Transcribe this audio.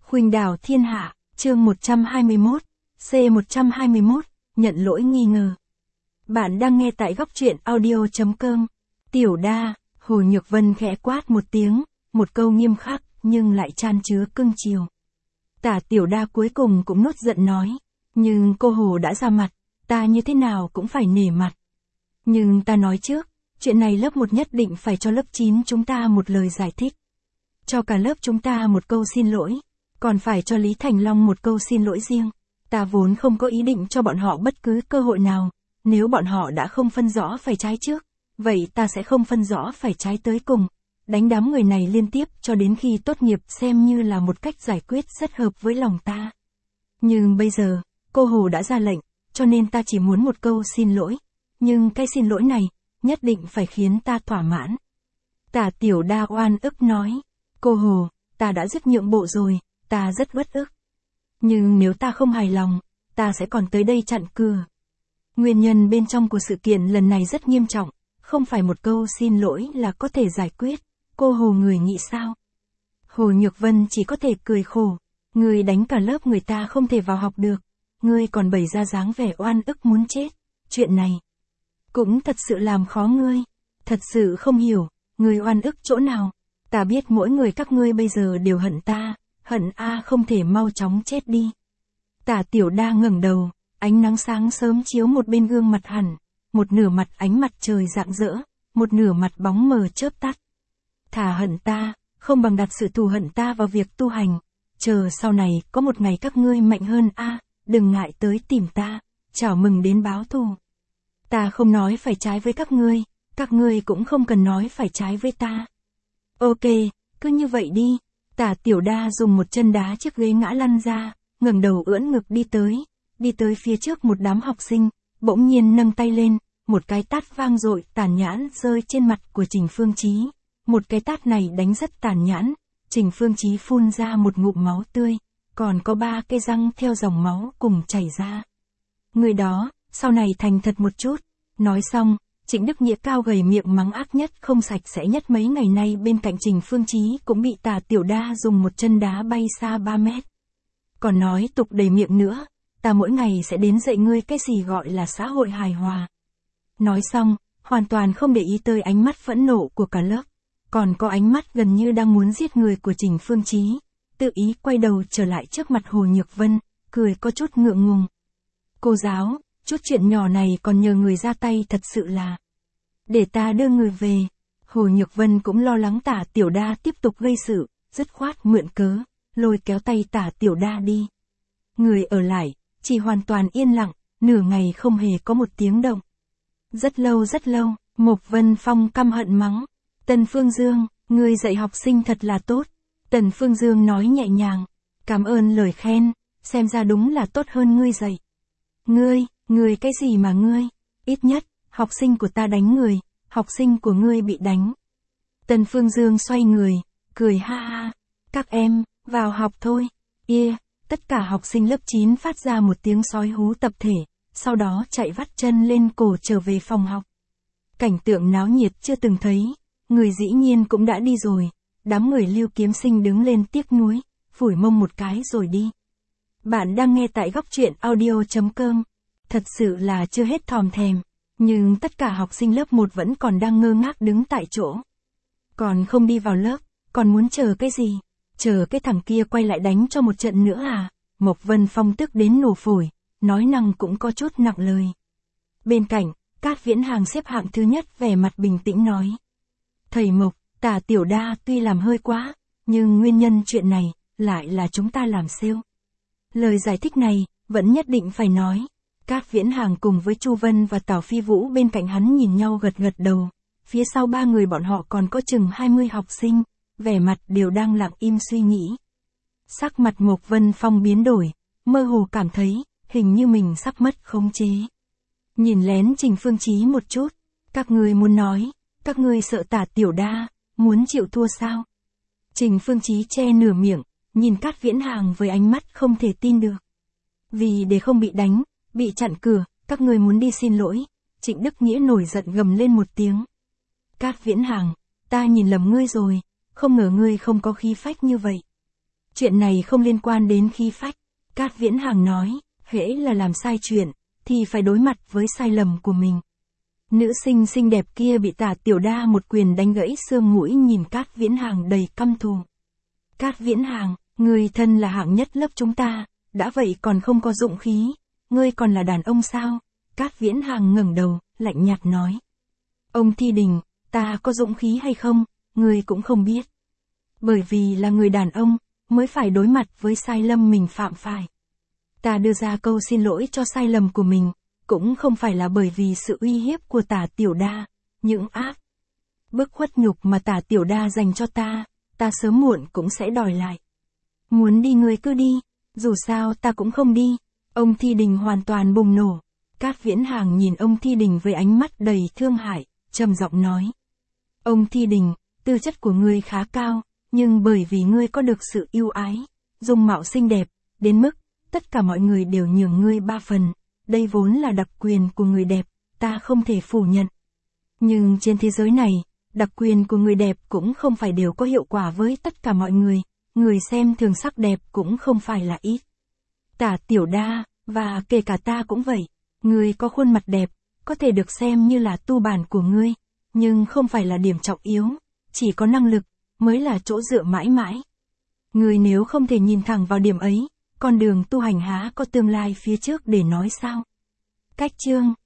Khuynh đảo thiên hạ, chương 121, C121, nhận lỗi nghi ngờ. Bạn đang nghe tại góc truyện audio.com. Tiểu đa, Hồ Nhược Vân khẽ quát một tiếng, một câu nghiêm khắc, nhưng lại chan chứa cưng chiều. Tả Tiểu đa cuối cùng cũng nốt giận nói, nhưng cô Hồ đã ra mặt, ta như thế nào cũng phải nể mặt. Nhưng ta nói trước, chuyện này lớp 1 nhất định phải cho lớp 9 chúng ta một lời giải thích. Cho cả lớp chúng ta một câu xin lỗi, còn phải cho Lý Thành Long một câu xin lỗi riêng. Ta vốn không có ý định cho bọn họ bất cứ cơ hội nào, nếu bọn họ đã không phân rõ phải trái trước, vậy ta sẽ không phân rõ phải trái tới cùng, đánh đám người này liên tiếp cho đến khi tốt nghiệp xem như là một cách giải quyết rất hợp với lòng ta. Nhưng bây giờ, cô Hồ đã ra lệnh, cho nên ta chỉ muốn một câu xin lỗi, nhưng cái xin lỗi này, nhất định phải khiến ta thỏa mãn. Tả Tiểu đa oan ức nói, cô Hồ, ta đã rất nhượng bộ rồi, ta rất uất ức. Nhưng nếu ta không hài lòng, ta sẽ còn tới đây chặn cửa. Nguyên nhân bên trong của sự kiện lần này rất nghiêm trọng, không phải một câu xin lỗi là có thể giải quyết, cô Hồ người nghĩ sao? Hồ Nhược Vân chỉ có thể cười khổ, người đánh cả lớp người ta không thể vào học được, ngươi còn bày ra dáng vẻ oan ức muốn chết, chuyện này cũng thật sự làm khó ngươi, thật sự không hiểu, ngươi oan ức chỗ nào, ta biết mỗi người các ngươi bây giờ đều hận ta, hận không thể mau chóng chết đi. Tả Tiểu đa ngẩng đầu, ánh nắng sáng sớm chiếu một bên gương mặt hẳn, một nửa mặt ánh mặt trời rạng rỡ, một nửa mặt bóng mờ chớp tắt. Thà hận ta, không bằng đặt sự thù hận ta vào việc tu hành, chờ sau này có một ngày các ngươi mạnh hơn đừng ngại tới tìm ta, chào mừng đến báo thù. Ta không nói phải trái với các ngươi cũng không cần nói phải trái với ta. Ok, cứ như vậy đi. Tả Tiểu đa dùng một chân đá chiếc ghế ngã lăn ra, ngẩng đầu ưỡn ngực đi tới phía trước một đám học sinh, bỗng nhiên nâng tay lên, một cái tát vang dội tàn nhẫn rơi trên mặt của Trình Phương Chí. Một cái tát này đánh rất tàn nhẫn, Trình Phương Chí phun ra một ngụm máu tươi, còn có 3 cây răng theo dòng máu cùng chảy ra. Người đó, sau này thành thật một chút. Nói xong, Trịnh Đức Nghĩa cao gầy miệng mắng ác nhất không sạch sẽ nhất mấy ngày nay bên cạnh Trình Phương Chí cũng bị Tả Tiểu đa dùng một chân đá bay xa 3 mét. Còn nói tục đầy miệng nữa, ta mỗi ngày sẽ đến dạy ngươi cái gì gọi là xã hội hài hòa. Nói xong, hoàn toàn không để ý tới ánh mắt phẫn nộ của cả lớp, còn có ánh mắt gần như đang muốn giết người của Trình Phương Chí, tự ý quay đầu trở lại trước mặt Hồ Nhược Vân, cười có chút ngượng ngùng. Cô giáo, chút chuyện nhỏ này còn nhờ người ra tay thật sự là. Để ta đưa người về. Hồ Nhược Vân cũng lo lắng Tả Tiểu đa tiếp tục gây sự, dứt khoát mượn cớ, lôi kéo tay Tả Tiểu đa đi. Người ở lại, chỉ hoàn toàn yên lặng, nửa ngày không hề có một tiếng động. Rất lâu, Mộc Vân Phong căm hận mắng. Tần Phương Dương, ngươi dạy học sinh thật là tốt. Tần Phương Dương nói nhẹ nhàng, cảm ơn lời khen, xem ra đúng là tốt hơn ngươi dạy. Ngươi cái gì mà ngươi, ít nhất, học sinh của ta đánh người, học sinh của ngươi bị đánh. Tần Phương Dương xoay người, cười ha ha, các em, vào học thôi, tất cả học sinh lớp 9 phát ra một tiếng sói hú tập thể, sau đó chạy vắt chân lên cổ trở về phòng học. Cảnh tượng náo nhiệt chưa từng thấy, người dĩ nhiên cũng đã đi rồi, đám người Lưu Kiếm Sinh đứng lên tiếc nuối, phủi mông một cái rồi đi. Bạn đang nghe tại góc truyện audio.com, thật sự là chưa hết thòm thèm, nhưng tất cả học sinh lớp 1 vẫn còn đang ngơ ngác đứng tại chỗ. Còn không đi vào lớp, còn muốn chờ cái gì? Chờ cái thằng kia quay lại đánh cho một trận nữa à? Mộc Vân Phong tức đến nổ phổi, nói năng cũng có chút nặng lời. Bên cạnh, Cát Viễn Hàng xếp hạng thứ nhất vẻ mặt bình tĩnh nói. Thầy Mộc, Tả Tiểu đa tuy làm hơi quá, nhưng nguyên nhân chuyện này, lại là chúng ta làm sale. Lời giải thích này, vẫn nhất định phải nói. Cát Viễn Hàng cùng với Chu Vân và Tào Phi Vũ bên cạnh hắn nhìn nhau gật gật đầu, phía sau 3 người bọn họ còn có chừng 20 học sinh, vẻ mặt đều đang lặng im suy nghĩ. Sắc mặt Mộc Vân Phong biến đổi, mơ hồ cảm thấy, hình như mình sắp mất khống chế. Nhìn lén Trình Phương Chí một chút, các ngươi muốn nói, các ngươi sợ Tả Tiểu đa, muốn chịu thua sao? Trình Phương Chí che nửa miệng, nhìn Cát Viễn Hàng với ánh mắt không thể tin được. Vì để không bị đánh, bị chặn cửa, các ngươi muốn đi xin lỗi. Trịnh Đức Nghĩa nổi giận gầm lên một tiếng. Cát Viễn Hàng, ta nhìn lầm ngươi rồi, không ngờ ngươi không có khí phách như vậy. Chuyện này không liên quan đến khí phách. Cát Viễn Hàng nói, hễ là làm sai chuyện, thì phải đối mặt với sai lầm của mình. Nữ sinh xinh đẹp kia bị Tả Tiểu Đa một quyền đánh gãy xương mũi, nhìn Cát Viễn Hàng đầy căm thù. Cát Viễn Hàng, người thân là hạng nhất lớp chúng ta, đã vậy còn không có dụng khí, ngươi còn là đàn ông sao? Cát Viễn Hàng ngẩng đầu, lạnh nhạt nói. Ông Thi Đình, ta có dụng khí hay không, ngươi cũng không biết. Bởi vì là người đàn ông, mới phải đối mặt với sai lầm mình phạm phải. Ta đưa ra câu xin lỗi cho sai lầm của mình, cũng không phải là bởi vì sự uy hiếp của Tả Tiểu Đa, những áp bức khuất nhục mà Tả Tiểu Đa dành cho ta sớm muộn cũng sẽ đòi lại. Muốn đi ngươi cứ đi, dù sao ta cũng không đi. Ông Thi Đình hoàn toàn bùng nổ. Cát Viễn Hàng nhìn ông Thi Đình với ánh mắt đầy thương hại, trầm giọng nói. Ông Thi Đình, tư chất của ngươi khá cao, nhưng bởi vì ngươi có được sự ưu ái, dung mạo xinh đẹp, đến mức tất cả mọi người đều nhường ngươi 3 phần. Đây vốn là đặc quyền của người đẹp, ta không thể phủ nhận. Nhưng trên thế giới này, đặc quyền của người đẹp cũng không phải đều có hiệu quả với tất cả mọi người. Người xem thường sắc đẹp cũng không phải là ít. Tả Tiểu Đa, và kể cả ta cũng vậy. Ngươi có khuôn mặt đẹp, có thể được xem như là tu bản của ngươi, nhưng không phải là điểm trọng yếu, chỉ có năng lực, mới là chỗ dựa mãi mãi. Ngươi nếu không thể nhìn thẳng vào điểm ấy, con đường tu hành há có tương lai phía trước để nói sao? Cách chương